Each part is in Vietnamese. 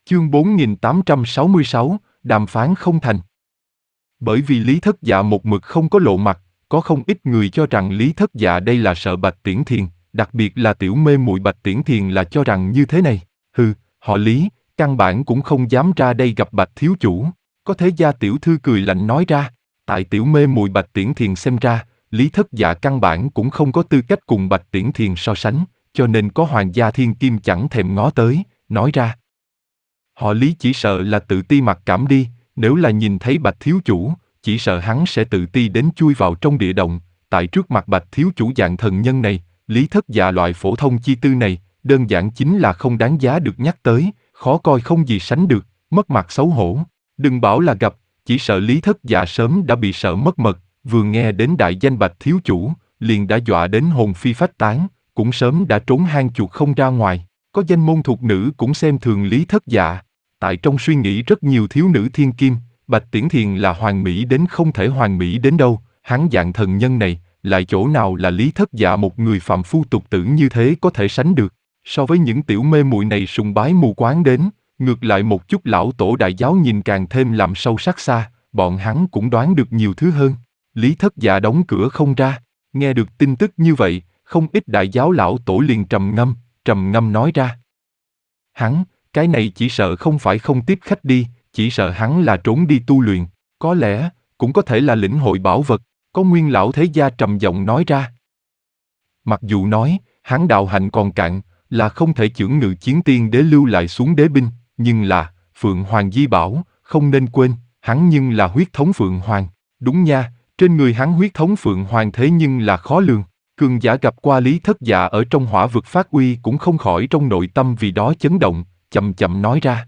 Chương 4866, đàm phán không thành. Bởi vì Lý Thất Dạ một mực không có lộ mặt, có không ít người cho rằng Lý Thất Dạ đây là sợ Bạch Tiễn Thiền, đặc biệt là tiểu mê muội Bạch Tiễn Thiền là cho rằng như thế này. Họ Lý, căn bản cũng không dám ra đây gặp Bạch thiếu chủ. Có thế gia tiểu thư cười lạnh nói ra, tại tiểu mê muội Bạch Tiễn Thiền xem ra, Lý Thất Dạ căn bản cũng không có tư cách cùng Bạch Tiễn Thiền so sánh, cho nên có hoàng gia thiên kim chẳng thèm ngó tới, nói ra. Họ Lý chỉ sợ là tự ti mặc cảm đi, nếu là nhìn thấy Bạch thiếu chủ, chỉ sợ hắn sẽ tự ti đến chui vào trong địa động. Tại trước mặt Bạch thiếu chủ dạng thần nhân này, Lý Thất Dạ loại phổ thông chi tư này, đơn giản chính là không đáng giá được nhắc tới, khó coi không gì sánh được, mất mặt xấu hổ. Đừng bảo là gặp, chỉ sợ Lý Thất Dạ sớm đã bị sợ mất mật, vừa nghe đến đại danh Bạch thiếu chủ, liền đã dọa đến hồn phi phách tán, cũng sớm đã trốn hang chuột không ra ngoài. Có danh môn thuộc nữ cũng xem thường Lý Thất Dạ. Tại trong suy nghĩ rất nhiều thiếu nữ thiên kim, Bạch Tiễn Thiền là hoàn mỹ đến không thể hoàn mỹ đến đâu, hắn dạng thần nhân này, lại chỗ nào là Lý Thất Dạ một người phàm phu tục tử như thế có thể sánh được. So với những tiểu mê muội này sùng bái mù quáng đến, ngược lại một chút lão tổ đại giáo nhìn càng thêm làm sâu sắc xa, bọn hắn cũng đoán được nhiều thứ hơn. Lý Thất Dạ đóng cửa không ra, nghe được tin tức như vậy, không ít đại giáo lão tổ liền trầm ngâm nói ra. Hắn, cái này chỉ sợ không phải không tiếp khách đi, chỉ sợ hắn là trốn đi tu luyện, có lẽ, cũng có thể là lĩnh hội bảo vật, có nguyên lão thế gia trầm giọng nói ra. Mặc dù nói, hắn đạo hạnh còn cạn, là không thể chưởng ngự chiến tiên đế lưu lại xuống đế binh, nhưng là, Phượng Hoàng Di Bảo, không nên quên, hắn nhưng là huyết thống Phượng Hoàng, đúng nha, trên người hắn huyết thống Phượng Hoàng thế nhưng là khó lường. Cường giả gặp qua Lý Thất Dạ ở trong hỏa vực phát uy cũng không khỏi trong nội tâm vì đó chấn động, chậm nói ra.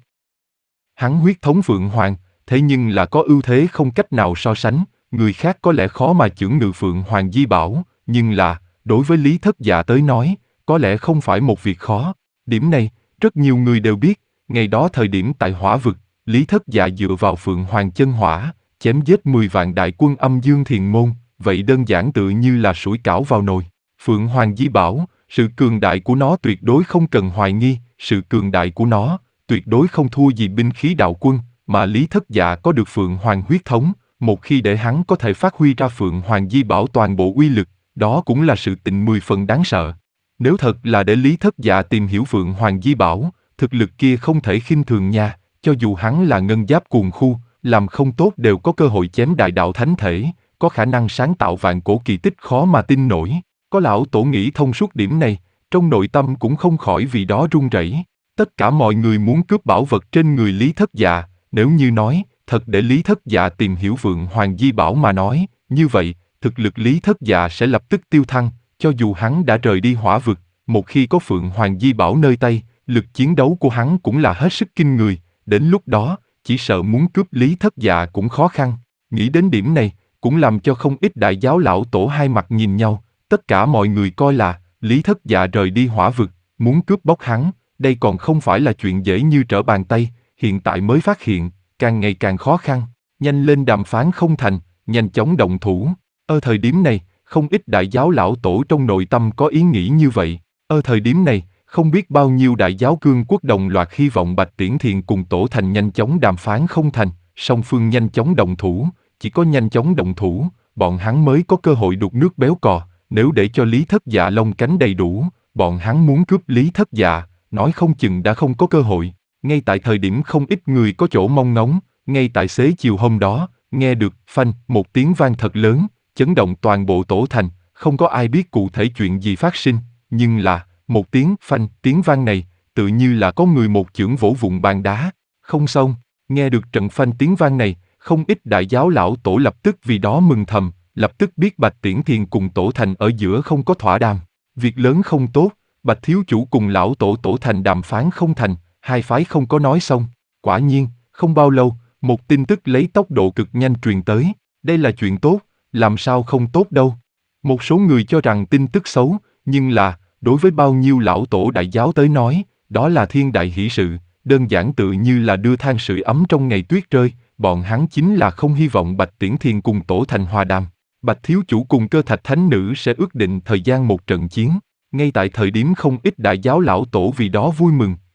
Hắn huyết thống Phượng Hoàng, thế nhưng là có ưu thế không cách nào so sánh, người khác có lẽ khó mà chưởng ngự Phượng Hoàng Di Bảo, nhưng là, đối với Lý Thất Dạ tới nói, có lẽ không phải một việc khó. Điểm này, rất nhiều người đều biết, ngày đó thời điểm tại hỏa vực, Lý Thất Dạ dựa vào Phượng Hoàng chân hỏa, chém giết 10 vạn đại quân âm dương thiền môn, vậy đơn giản tự như là sủi cảo vào nồi. Phượng Hoàng Di Bảo, sự cường đại của nó tuyệt đối không cần hoài nghi, sự cường đại của nó tuyệt đối không thua gì binh khí đạo quân, mà Lý Thất Dạ có được Phượng Hoàng huyết thống, một khi để hắn có thể phát huy ra Phượng Hoàng Di Bảo toàn bộ uy lực, đó cũng là sự tình 10 phần đáng sợ. Nếu thật là để Lý Thất Dạ tìm hiểu Phượng Hoàng Di Bảo, thực lực kia không thể khinh thường nha, cho dù hắn là ngân giáp cuồng khu, làm không tốt đều có cơ hội chém đại đạo thánh thể, có khả năng sáng tạo vạn cổ kỳ tích khó mà tin nổi. Có lão tổ nghĩ thông suốt điểm này, trong nội tâm cũng không khỏi vì đó run rẩy. Tất cả mọi người muốn cướp bảo vật trên người Lý Thất Dạ, nếu như nói, thật để Lý Thất Dạ tìm hiểu Phượng Hoàng Di Bảo mà nói, như vậy, thực lực Lý Thất Dạ sẽ lập tức tiêu thăng, cho dù hắn đã rời đi hỏa vực, một khi có Phượng Hoàng Di Bảo nơi tay, lực chiến đấu của hắn cũng là hết sức kinh người, đến lúc đó, chỉ sợ muốn cướp Lý Thất Dạ cũng khó khăn. Nghĩ đến điểm này, cũng làm cho không ít đại giáo lão tổ hai mặt nhìn nhau, tất cả mọi người coi là, Lý Thất Dạ rời đi hỏa vực, muốn cướp bóc hắn, đây còn không phải là chuyện dễ như trở bàn tay, hiện tại mới phát hiện, càng ngày càng khó khăn, nhanh lên đàm phán không thành, nhanh chóng động thủ. Ở thời điểm này, không ít đại giáo lão tổ trong nội tâm có ý nghĩ như vậy. Ở thời điểm này, không biết bao nhiêu đại giáo cương quốc đồng loạt hy vọng Bạch Tiễn Thiền cùng Tổ Thành nhanh chóng đàm phán không thành, song phương nhanh chóng động thủ, chỉ có nhanh chóng động thủ, bọn hắn mới có cơ hội đục nước béo cò. Nếu để cho Lý Thất Dạ lông cánh đầy đủ, bọn hắn muốn cướp Lý Thất Dạ, nói không chừng đã không có cơ hội. Ngay tại thời điểm không ít người có chỗ mong ngóng, ngay tại xế chiều hôm đó, nghe được phanh một tiếng vang thật lớn, chấn động toàn bộ Tổ Thành, không có ai biết cụ thể chuyện gì phát sinh, nhưng là, một tiếng phanh, tiếng vang này, tự như là có người một chưởng vỗ vụn bàn đá. Không xong, nghe được trận phanh tiếng vang này, không ít đại giáo lão tổ lập tức vì đó mừng thầm, lập tức biết Bạch Tiễn Thiền cùng Tổ Thành ở giữa không có thỏa đàm. Việc lớn không tốt, Bạch thiếu chủ cùng lão tổ Tổ Thành đàm phán không thành, hai phái không có nói xong. Quả nhiên, không bao lâu, một tin tức lấy tốc độ cực nhanh truyền tới. Đây là chuyện tốt, làm sao không tốt đâu. Một số người cho rằng tin tức xấu, nhưng là, đối với bao nhiêu lão tổ đại giáo tới nói, đó là thiên đại hỷ sự, đơn giản tự như là đưa than sưởi ấm trong ngày tuyết rơi. Bọn hắn chính là không hy vọng Bạch Tiễn Thiền cùng Tổ Thành hòa đàm. Bạch thiếu chủ cùng Cơ Thạch Thánh Nữ sẽ ước định thời gian một trận chiến. Ngay tại thời điểm không ít đại giáo lão tổ vì đó vui mừng,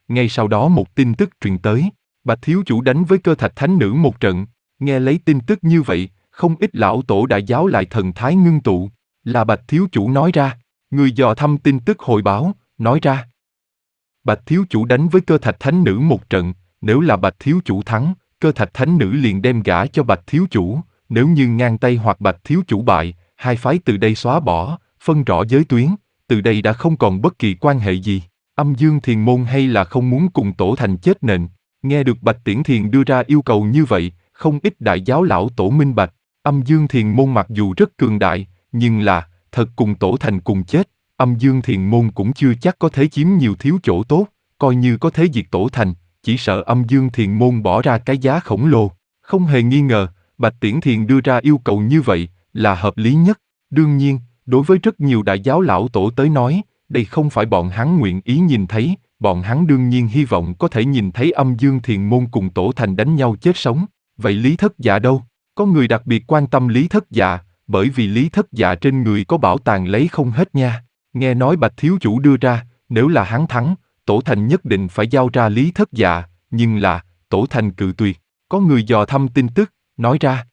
Ngay sau đó một tin tức truyền tới, Bạch thiếu chủ đánh với Cơ Thạch Thánh Nữ một trận. Nghe lấy tin tức như vậy, không ít lão tổ đại giáo lại thần thái ngưng tụ. Là Bạch thiếu chủ nói ra, người dò thăm tin tức hồi báo, nói ra. Bạch thiếu chủ đánh với Cơ Thạch Thánh Nữ một trận, nếu là Bạch thiếu chủ thắng, Cơ Thạch Thánh Nữ liền đem gả cho Bạch thiếu chủ, nếu như ngang tay hoặc Bạch thiếu chủ bại, hai phái từ đây xóa bỏ, phân rõ giới tuyến, từ đây đã không còn bất kỳ quan hệ gì. Âm Dương Thiền Môn hay là không muốn cùng Tổ Thành chết nện. Nghe được Bạch Tiễn Thiền đưa ra yêu cầu như vậy, không ít đại giáo lão tổ minh bạch. Âm Dương Thiền Môn mặc dù rất cường đại, nhưng là, thật cùng Tổ Thành cùng chết, Âm Dương Thiền Môn cũng chưa chắc có thể chiếm nhiều thiếu chỗ tốt, coi như có thể diệt Tổ Thành, chỉ sợ Âm Dương Thiền Môn bỏ ra cái giá khổng lồ. Không hề nghi ngờ, Bạch Tiễn Thiền đưa ra yêu cầu như vậy, là hợp lý nhất. Đương nhiên, đối với rất nhiều đại giáo lão tổ tới nói, đây không phải bọn hắn nguyện ý nhìn thấy, bọn hắn đương nhiên hy vọng có thể nhìn thấy Âm Dương Thiền Môn cùng Tổ Thành đánh nhau chết sống. Vậy Lý Thất Dạ đâu? Có người đặc biệt quan tâm Lý Thất Dạ, bởi vì Lý Thất Dạ trên người có bảo tàng lấy không hết nha. Nghe nói Bạch thiếu chủ đưa ra, nếu là hắn thắng, Tổ Thành nhất định phải giao ra Lý Thất Dạ, nhưng là, Tổ Thành cự tuyệt. Có người dò thăm tin tức, nói ra.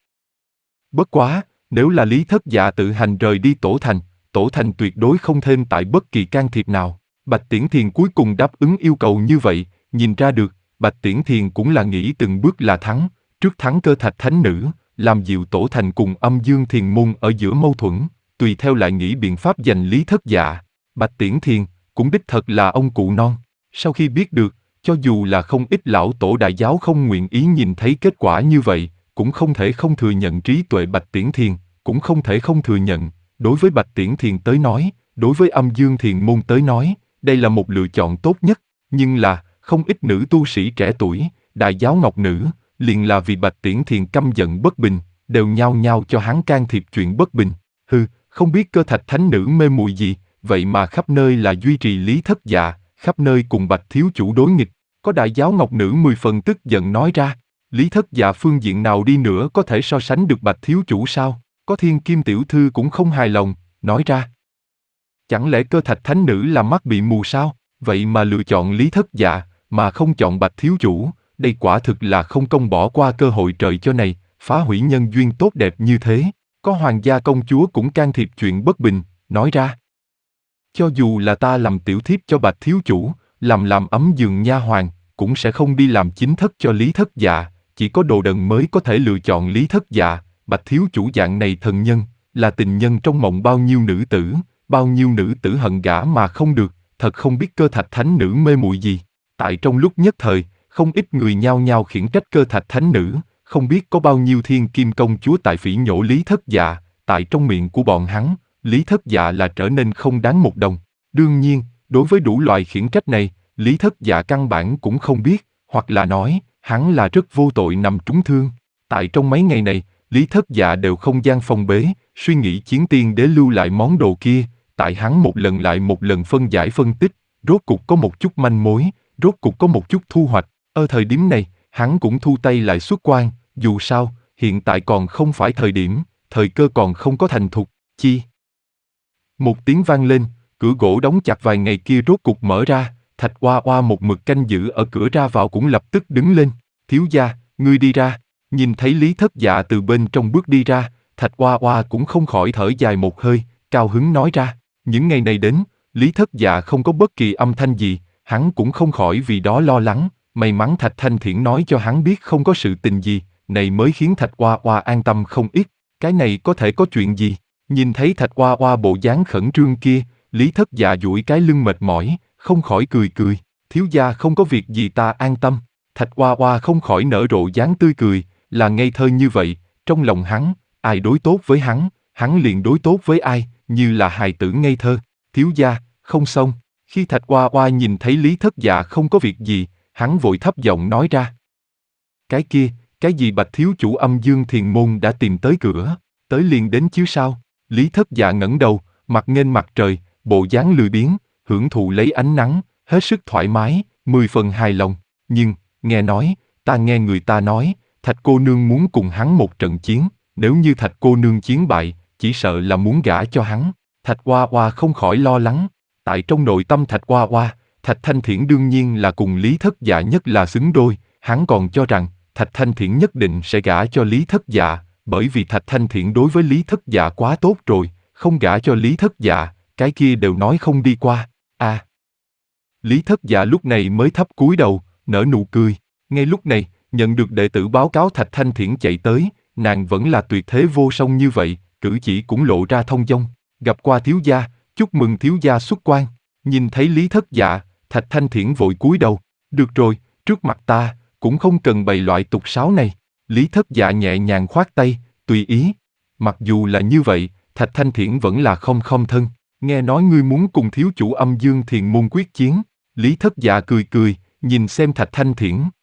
Bất quá, nếu là Lý Thất Dạ tự hành rời đi Tổ Thành tuyệt đối không thêm tại bất kỳ can thiệp nào. Bạch Tiễn Thiền cuối cùng đáp ứng yêu cầu như vậy, nhìn ra được, Bạch Tiễn Thiền cũng là nghĩ từng bước là thắng, trước thắng Cơ Thạch Thánh Nữ, làm dịu Tổ Thành cùng Âm Dương Thiền Môn ở giữa mâu thuẫn, tùy theo lại nghĩ biện pháp giành Lý Thất Dạ. Bạch Tiễn Thiền, cũng đích thật là ông cụ non. Sau khi biết được, cho dù là không ít lão tổ đại giáo không nguyện ý nhìn thấy kết quả như vậy, cũng không thể không thừa nhận trí tuệ Bạch Tiễn Thiền, cũng không thể không thừa nhận, đối với Bạch Tiễn Thiền tới nói, đối với Âm Dương Thiền Môn tới nói, đây là một lựa chọn tốt nhất, nhưng là, không ít nữ tu sĩ trẻ tuổi, đại giáo ngọc nữ, liền là vì Bạch Tiễn Thiền căm giận bất bình, đều nhao nhao cho hắn can thiệp chuyện bất bình. Không biết Cơ Thạch Thánh Nữ mê muội gì, vậy mà khắp nơi là duy trì Lý Thất Dạ, khắp nơi cùng Bạch thiếu chủ đối nghịch. Có đại giáo ngọc nữ 10 phần tức giận nói ra, Lý Thất Dạ phương diện nào đi nữa có thể so sánh được Bạch thiếu chủ sao? Có Thiên Kim tiểu thư cũng không hài lòng, nói ra. Chẳng lẽ Cơ Thạch Thánh Nữ là mắt bị mù sao? Vậy mà lựa chọn Lý Thất Dạ, mà không chọn Bạch thiếu chủ, đây quả thực là không công bỏ qua cơ hội trời cho này, phá hủy nhân duyên tốt đẹp như thế. Có hoàng gia công chúa cũng can thiệp chuyện bất bình, nói ra. Cho dù là ta làm tiểu thiếp cho Bạch thiếu chủ, làm ấm giường nha hoàn, cũng sẽ không đi làm chính thất cho Lý Thất Dạ, chỉ có đồ đần mới có thể lựa chọn Lý Thất Dạ. Bạch thiếu chủ dạng này thần nhân, là tình nhân trong mộng bao nhiêu nữ tử hận gả mà không được, thật không biết Cơ Thạch Thánh Nữ mê muội gì. Tại trong lúc nhất thời, không ít người nhao nhao khiển trách Cơ Thạch Thánh Nữ, không biết có bao nhiêu thiên kim công chúa tại phỉ nhổ Lý Thất Dạ, tại trong miệng của bọn hắn, Lý Thất Dạ là trở nên không đáng một đồng. Đương nhiên, đối với đủ loại khiển trách này, Lý Thất Dạ căn bản cũng không biết, hoặc là nói, hắn là rất vô tội nằm trúng thương. Tại trong mấy ngày này, Lý Thất Dạ đều không gian phòng bế, suy nghĩ chiến tiên đế lưu lại món đồ kia, tại hắn một lần lại một lần phân giải phân tích, rốt cục có một chút manh mối, rốt cục có một chút thu hoạch. Ở thời điểm này, hắn cũng thu tay lại xuất quan, dù sao, hiện tại còn không phải thời điểm, thời cơ còn không có thành thục, chi. Một tiếng vang lên, cửa gỗ đóng chặt vài ngày kia rốt cục mở ra, Thạch Oa Oa một mực canh giữ ở cửa ra vào cũng lập tức đứng lên, thiếu gia, ngươi đi ra. Nhìn thấy Lý Thất Dạ từ bên trong bước đi ra, Thạch Oa Oa cũng không khỏi thở dài một hơi, cao hứng nói ra, những ngày này đến, Lý Thất Dạ không có bất kỳ âm thanh gì, hắn cũng không khỏi vì đó lo lắng, may mắn Thạch Thanh Thiển nói cho hắn biết không có sự tình gì, này mới khiến Thạch Oa Oa an tâm không ít, cái này có thể có chuyện gì? Nhìn thấy Thạch Oa Oa bộ dáng khẩn trương kia, Lý Thất Dạ duỗi cái lưng mệt mỏi, không khỏi cười cười, thiếu gia không có việc gì ta an tâm. Thạch Oa Oa không khỏi nở rộ dáng tươi cười, là ngây thơ như vậy, trong lòng hắn, ai đối tốt với hắn liền đối tốt với ai, như là hài tử ngây thơ. Thiếu gia, không xong. Khi Thạch Oa Oa nhìn thấy Lý Thất Dạ không có việc gì, hắn vội thấp giọng nói ra. Cái kia, cái gì Bạch thiếu chủ Âm Dương Thiền Môn đã tìm tới cửa, tới liền đến chứ sao? Lý Thất Dạ ngẩng đầu, mặt nghênh mặt trời, bộ dáng lười biếng, hưởng thụ lấy ánh nắng, hết sức thoải mái, 10 phần hài lòng. Nhưng, nghe nói, ta nghe người ta nói, Thạch cô nương muốn cùng hắn một trận chiến, nếu như Thạch cô nương chiến bại, chỉ sợ là muốn gả cho hắn. Thạch Oa Oa không khỏi lo lắng. Tại trong nội tâm Thạch Oa Oa, Thạch Thanh Thiển đương nhiên là cùng Lý Thất Dạ nhất là xứng đôi, hắn còn cho rằng Thạch Thanh Thiển nhất định sẽ gả cho Lý Thất Dạ, bởi vì Thạch Thanh Thiển đối với Lý Thất Dạ quá tốt rồi, không gả cho Lý Thất Dạ, cái kia đều nói không đi qua. À. Lý Thất Dạ lúc này mới thấp cúi đầu, nở nụ cười. Ngay lúc này, nhận được đệ tử báo cáo Thạch Thanh Thiển chạy tới, nàng vẫn là tuyệt thế vô song như vậy, cử chỉ cũng lộ ra thông dong. Gặp qua thiếu gia, chúc mừng thiếu gia xuất quan. Nhìn thấy Lý Thất Dạ, Thạch Thanh Thiển vội cúi đầu. Được rồi, trước mặt ta, cũng không cần bày loại tục sáo này. Lý Thất Dạ nhẹ nhàng khoát tay, tùy ý. Mặc dù là như vậy, Thạch Thanh Thiển vẫn là không thân. Nghe nói ngươi muốn cùng thiếu chủ Âm Dương Thiền Môn quyết chiến. Lý Thất Dạ cười cười, nhìn xem Thạch Thanh Thiển.